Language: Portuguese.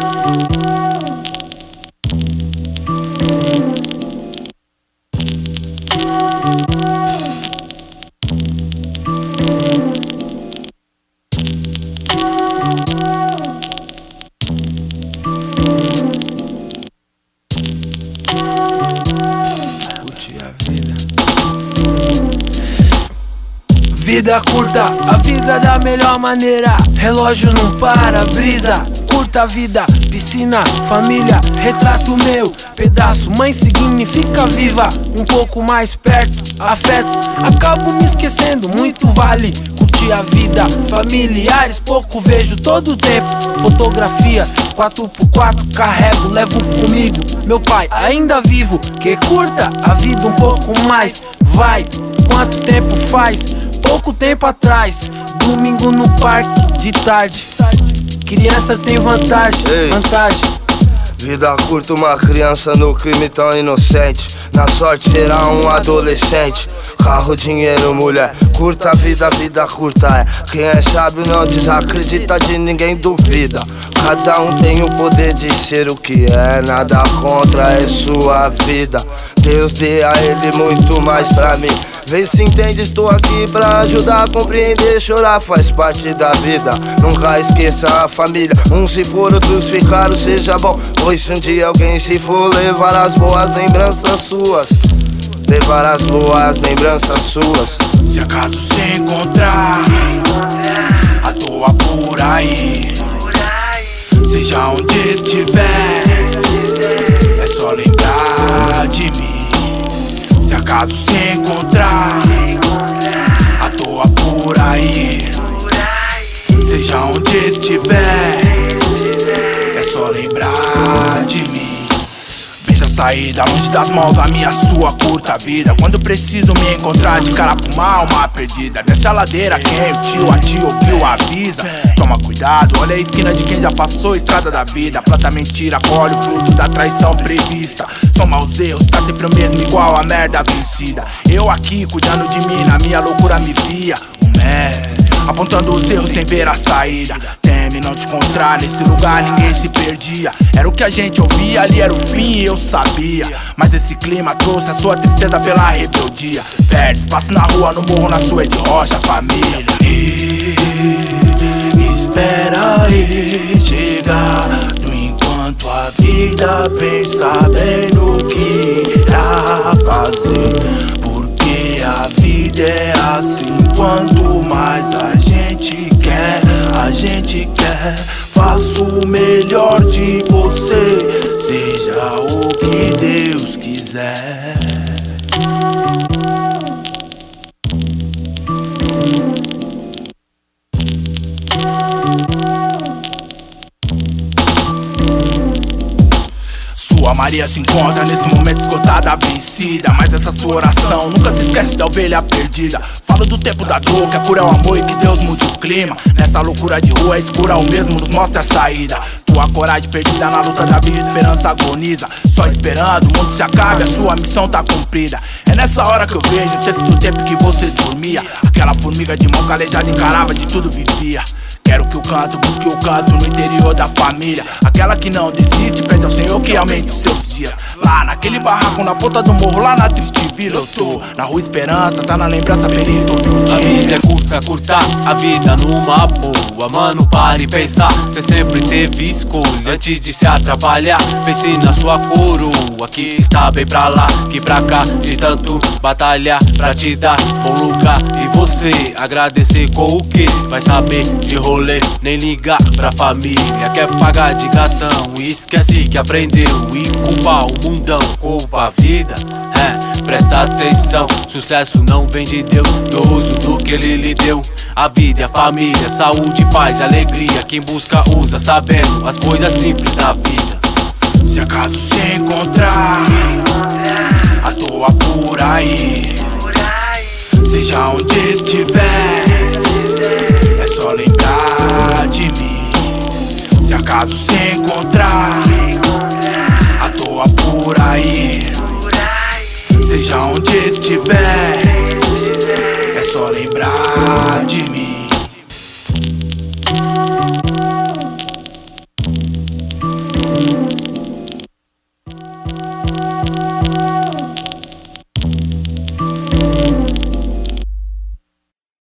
Vida curta, a vida da melhor maneira. Relógio não para, brisa, curta a vida. Piscina, família, retrato meu. Pedaço, mãe significa viva. Um pouco mais perto, afeto. Acabo me esquecendo, muito vale. Curtir a vida, familiares, pouco vejo todo o tempo. Fotografia, 4x4, carrego, levo comigo. Meu pai ainda vivo, que curta a vida um pouco mais. Vai, quanto tempo faz? Pouco tempo atrás, domingo no parque, de tarde. Criança tem vantagem, vantagem. Vida curta, uma criança no crime tão inocente. Na sorte será um adolescente. Carro, dinheiro, mulher. Curta a vida curta é. Quem é sábio não desacredita de ninguém, duvida. Cada um tem o poder de ser o que é. Nada contra, é sua vida. Deus dê a ele muito mais pra mim. Vê se entende, estou aqui pra ajudar a compreender. Chorar faz parte da vida. Nunca esqueça a família. Uns se for, outros ficaram, seja bom. Pois se um dia alguém se for, levar as boas lembranças suas. Levar as boas lembranças suas. Se acaso se encontrar à toa por aí, seja onde estiver, é só lembrar de mim. Se acaso se encontrar à toa por aí, seja onde estiver, é só lembrar de mim. Veja a saída, longe das mãos a minha, sua curta vida. Quando preciso me encontrar de cara pra uma alma perdida. Desce a ladeira, quem o tio, a tia ouviu, avisa. Toma cuidado, olha a esquina de quem já passou a estrada da vida. Planta mentira, colhe o fruto da traição prevista. Soma os erros, tá sempre o mesmo, igual a merda vencida. Eu aqui, cuidando de mim, na minha loucura me via um mestre, apontando os erros sem ver a saída. Teme não te encontrar nesse lugar, ninguém se perdia. Era o que a gente ouvia, ali era o fim e eu sabia. Mas esse clima trouxe a sua tristeza pela rebeldia. Perde espaço na rua, no morro, na sua de rocha, família. E espera aí chegar, no enquanto a vida pensa bem no que irá fazer. Porque a vida é assim, quanto mais a gente quer, faça o melhor de você, seja o que Deus quiser. Sua Maria se encontra nesse momento esgotada, vencida. Mas essa sua oração nunca se esquece da ovelha perdida. Falo do tempo da dor, que é por o amor e que Deus mude o clima. Nessa loucura de rua escura, o mesmo nos mostra a saída. Tua coragem perdida na luta da vida, esperança agoniza. Só esperando, o mundo se acabe, a sua missão tá cumprida. É nessa hora que eu vejo o texto do tempo que você dormia. Aquela formiga de mão calejada encarava, de tudo vivia. Quero que o canto busque o canto no interior da família. Aquela que não desiste, pede ao Senhor que aumente seus dias. Lá naquele barraco, na ponta do morro, lá na triste vila eu tô. Na rua Esperança, tá na lembrança feliz todo dia. A vida é curta, curta a vida numa boa. Mano, pare e pensar, você sempre teve escolha. Antes de se atrapalhar, pense na sua coroa, que está bem pra lá, que pra cá. De tanto batalhar pra te dar bom lugar. E você agradecer com o que? Vai saber de rolê, nem ligar pra família. Quer pagar de gatão e esquece que aprendeu. E culpar o mundão, culpa a vida. Presta atenção, sucesso não vem de Deus, do uso do que Ele lhe deu. A vida é a família, saúde, paz, alegria. Quem busca usa, sabendo as coisas simples da vida. Se acaso se encontrar à toa por aí, seja onde estiver, é só lembrar de mim. Se acaso se encontrar à toa por aí, seja onde estiver, é só lembrar de mim.